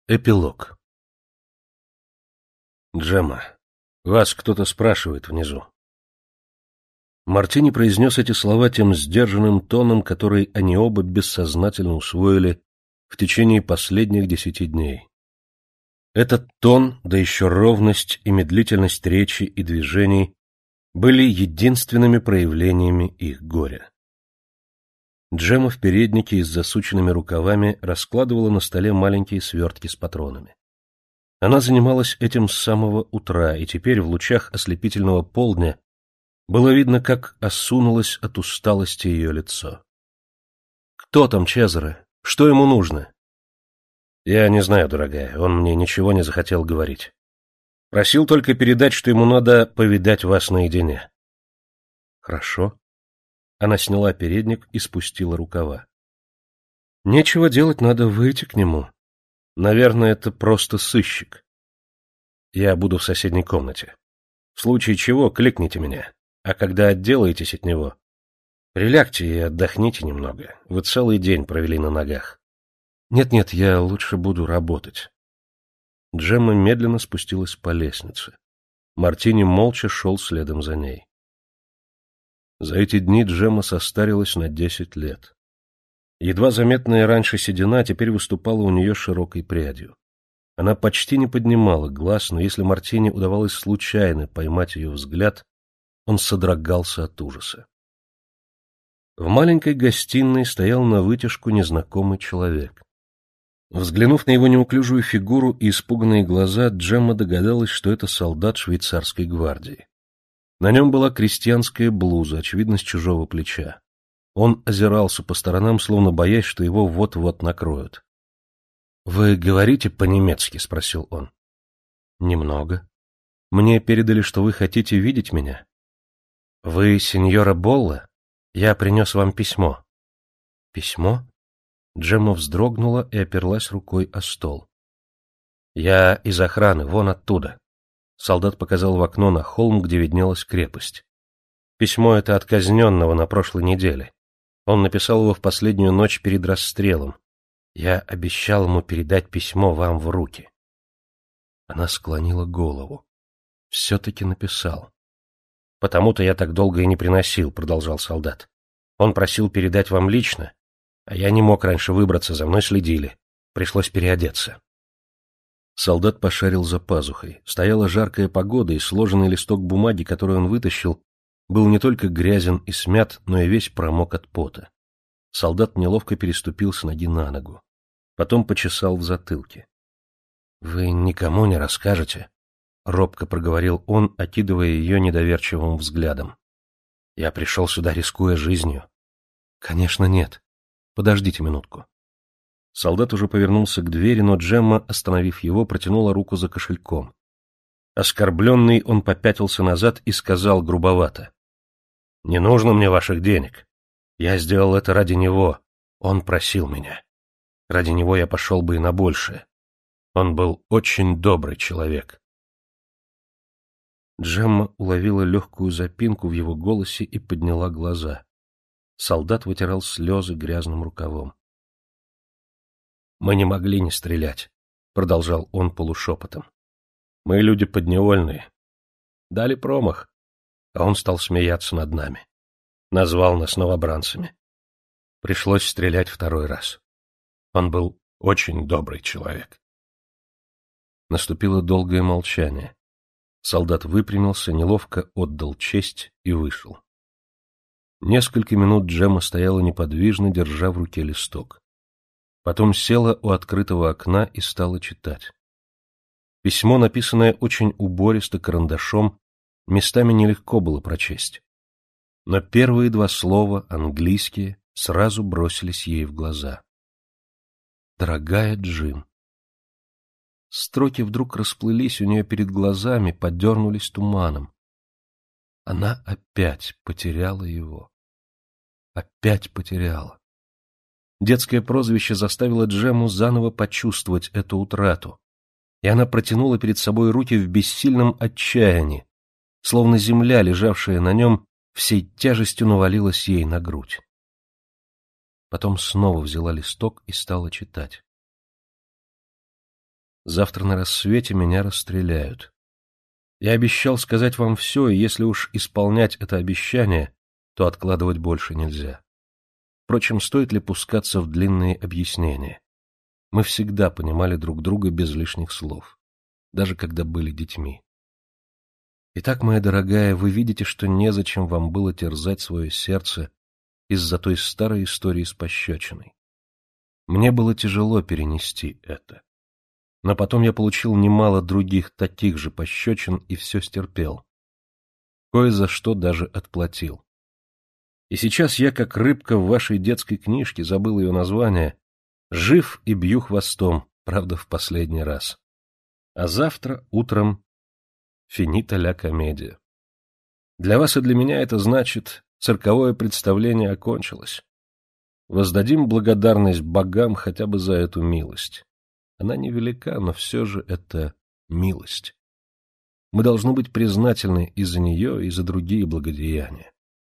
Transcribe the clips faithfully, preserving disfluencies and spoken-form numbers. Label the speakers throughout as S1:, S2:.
S1: Эпилог. Джемма, вас кто-то спрашивает внизу. Мартини произнес эти слова тем сдержанным тоном, который они оба бессознательно усвоили в течение последних десяти дней. Этот тон, да еще ровность и медлительность речи и движений были единственными проявлениями их горя. Джемма в переднике и с засученными рукавами раскладывала на столе маленькие свертки с патронами. Она занималась этим с самого утра, и теперь в лучах ослепительного полдня было видно, как осунулось от усталости ее лицо. — Кто там, Чезаре? Что ему нужно? — Я не знаю, дорогая, он мне ничего не захотел говорить. Просил только передать, что ему надо повидать вас наедине. — Хорошо. Она сняла передник и спустила рукава. — Нечего делать, надо выйти к нему. Наверное, это просто сыщик. Я буду в соседней комнате. В случае чего кликните меня, а когда отделаетесь от него, прилягте и отдохните немного. Вы целый день провели на ногах. Нет-нет, я лучше буду работать. Джемма медленно спустилась по лестнице. Мартини молча шел следом за ней. За эти дни Джемма состарилась на десять лет. Едва заметная раньше седина теперь выступала у нее широкой прядью. Она почти не поднимала глаз, но если Мартини удавалось случайно поймать ее взгляд, он содрогался от ужаса. В маленькой гостиной стоял навытяжку незнакомый человек. Взглянув на его неуклюжую фигуру и испуганные глаза, Джемма догадалась, что это солдат швейцарской гвардии. На нем была крестьянская блуза, очевидно, с чужого плеча. Он озирался по сторонам, словно боясь, что его вот-вот накроют. — Вы говорите по-немецки? — спросил он. — Немного. Мне передали, что вы хотите видеть меня. — Вы сеньора Болла? Я принес вам письмо. — Письмо? Джемма вздрогнула и оперлась рукой о стол. — Я из охраны, вон оттуда. Солдат показал в окно на холм, где виднелась крепость. Письмо это от казненного на прошлой неделе. Он написал его в последнюю ночь перед расстрелом. Я обещал ему передать письмо вам в руки. Она склонила голову. Все-таки написал. — Потому-то я так долго и не приносил, — продолжал солдат. Он просил передать вам лично, а я не мог раньше выбраться, за мной следили. Пришлось переодеться. Солдат пошарил за пазухой. Стояла жаркая погода, и сложенный листок бумаги, который он вытащил, был не только грязен и смят, но и весь промок от пота. Солдат неловко переступил с ноги на ногу. Потом почесал в затылке. — Вы никому не расскажете? — робко проговорил он, окидывая ее недоверчивым взглядом. — Я пришел сюда, рискуя жизнью. — Конечно, нет. Подождите минутку. Солдат уже повернулся к двери, но Джемма, остановив его, протянула руку за кошельком. Оскорбленный, он попятился назад и сказал грубовато. — Не нужно мне ваших денег. Я сделал это ради него. Он просил меня. Ради него я пошел бы и на большее. Он был очень добрый человек. Джемма уловила легкую запинку в его голосе и подняла глаза. Солдат вытирал слезы грязным рукавом. — Мы не могли не стрелять, — продолжал он полушепотом. — Мы люди подневольные. Дали промах, а он стал смеяться над нами. Назвал нас новобранцами. Пришлось стрелять второй раз. Он был очень добрый человек. Наступило долгое молчание. Солдат выпрямился, неловко отдал честь и вышел. Несколько минут Джемма стояла неподвижно, держа в руке листок. Потом села у открытого окна и стала читать. Письмо, написанное очень убористо карандашом, местами нелегко было прочесть. Но первые два слова, английские, сразу бросились ей в глаза. «Дорогая Джим». Строки вдруг расплылись у нее перед глазами, подернулись туманом. Она опять потеряла его. Опять потеряла. Детское прозвище заставило Джемму заново почувствовать эту утрату, и она протянула перед собой руки в бессильном отчаянии, словно земля, лежавшая на нем, всей тяжестью навалилась ей на грудь. Потом снова взяла листок и стала читать. Завтра на рассвете меня расстреляют. Я обещал сказать вам все, и если уж исполнять это обещание, то откладывать больше нельзя. Впрочем, стоит ли пускаться в длинные объяснения? Мы всегда понимали друг друга без лишних слов, даже когда были детьми. Итак, моя дорогая, вы видите, что незачем вам было терзать свое сердце из-за той старой истории с пощечиной. Мне было тяжело перенести это. Но потом я получил немало других таких же пощечин и все стерпел. Кое за что даже отплатил. И сейчас я, как рыбка в вашей детской книжке, забыл ее название, жив и бью хвостом, правда, в последний раз. А завтра утром финита ля комедия. Для вас и для меня это значит, цирковое представление окончилось. Воздадим благодарность богам хотя бы за эту милость. Она невелика, но все же это милость. Мы должны быть признательны и за нее, и за другие благодеяния.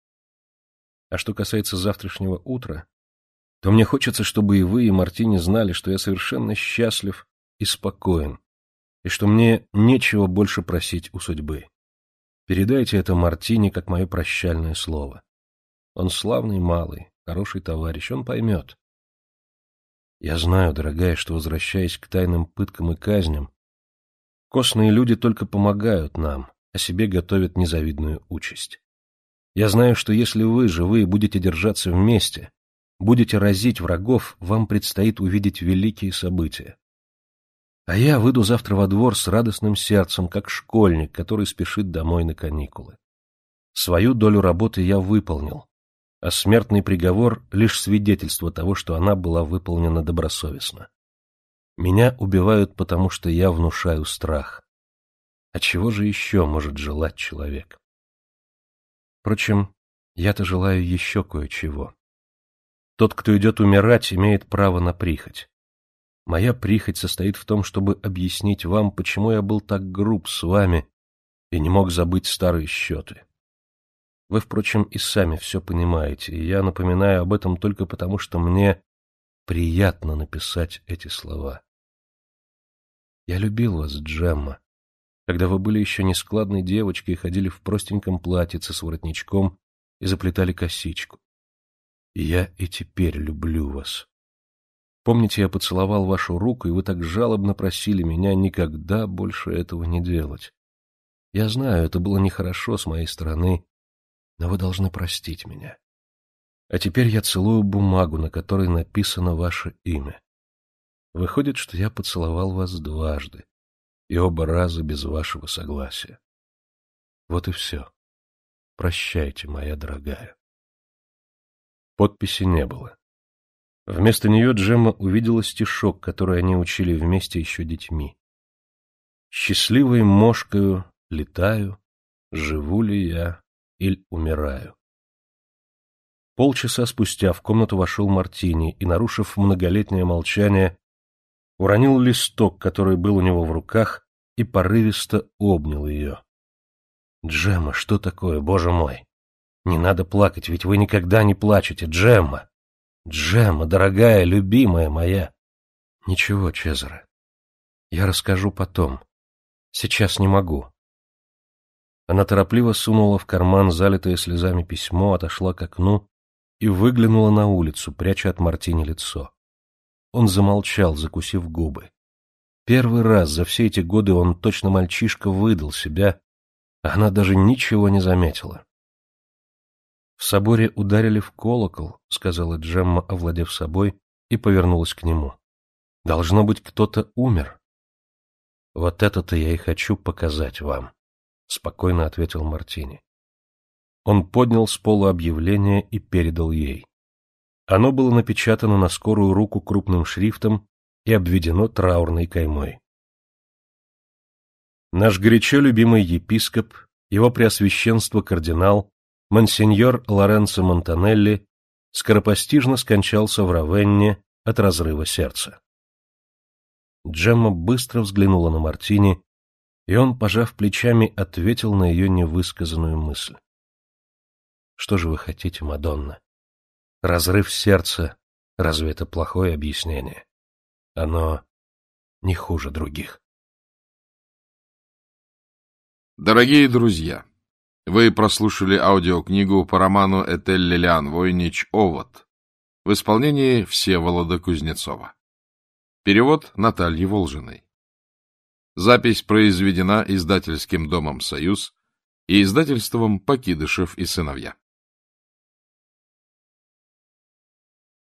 S1: А что касается завтрашнего утра, то мне хочется, чтобы и вы, и Мартини знали, что я совершенно счастлив и спокоен, и что мне нечего больше просить у судьбы. Передайте это Мартини как мое прощальное слово. Он славный малый, хороший товарищ, он поймет. Я знаю, дорогая, что, возвращаясь к тайным пыткам и казням, костные люди только помогают нам, а себе готовят незавидную участь. Я знаю, что если вы, живые, будете держаться вместе, будете разить врагов, вам предстоит увидеть великие события. А я выйду завтра во двор с радостным сердцем, как школьник, который спешит домой на каникулы. Свою долю работы я выполнил, а смертный приговор — лишь свидетельство того, что она была выполнена добросовестно. Меня убивают, потому что я внушаю страх. А чего же еще может желать человек? Впрочем, я-то желаю еще кое-чего. Тот, кто идет умирать, имеет право на прихоть. Моя прихоть состоит в том, чтобы объяснить вам, почему я был так груб с вами и не мог забыть старые счеты. Вы, впрочем, и сами все понимаете, и я напоминаю об этом только потому, что мне приятно написать эти слова. Я любил вас, Джемма, когда вы были еще нескладной девочкой и ходили в простеньком платьице с воротничком и заплетали косичку. И я и теперь люблю вас. Помните, я поцеловал вашу руку, и вы так жалобно просили меня никогда больше этого не делать. Я знаю, это было нехорошо с моей стороны, но вы должны простить меня. А теперь я целую бумагу, на которой написано ваше имя. Выходит, что я поцеловал вас дважды, и оба раза без вашего согласия. Вот и все. Прощайте, моя дорогая. Подписи не было. Вместо нее Джемма увидела стишок, который они учили вместе еще детьми. «Счастливой мошкою летаю, живу ли я или умираю». Полчаса спустя в комнату вошел Мартини и, нарушив многолетнее молчание, уронил листок, который был у него в руках, и порывисто обнял ее. «Джемма, что такое, боже мой? Не надо плакать, ведь вы никогда не плачете, Джемма! Джемма, дорогая, любимая моя!» «Ничего, Чезаре, я расскажу потом. Сейчас не могу». Она торопливо сунула в карман залитое слезами письмо, отошла к окну и выглянула на улицу, пряча от Мартини лицо. Он замолчал, закусив губы. Первый раз за все эти годы он, точно мальчишка, выдал себя, а она даже ничего не заметила. «В соборе ударили в колокол», — сказала Джемма, овладев собой, и повернулась к нему. «Должно быть, кто-то умер». «Вот это-то я и хочу показать вам», — спокойно ответил Мартини. Он поднял с пола объявление и передал ей. Оно было напечатано на скорую руку крупным шрифтом и обведено траурной каймой. Наш горячо любимый епископ, его преосвященство кардинал, монсеньор Лоренцо Монтанелли, скоропостижно скончался в Равенне от разрыва сердца. Джемма быстро взглянула на Мартини, и он, пожав плечами, ответил на ее невысказанную мысль. «Что же вы хотите, Мадонна? Разрыв сердца — разве это плохое объяснение? Оно не хуже других.
S2: Дорогие друзья, вы прослушали аудиокнигу по роману Этель Лилиан Войнич «Овод» в исполнении Всеволода Кузнецова. Перевод Натальи Волжиной. Запись произведена издательским домом «Союз» и издательством «Покидышев и сыновья».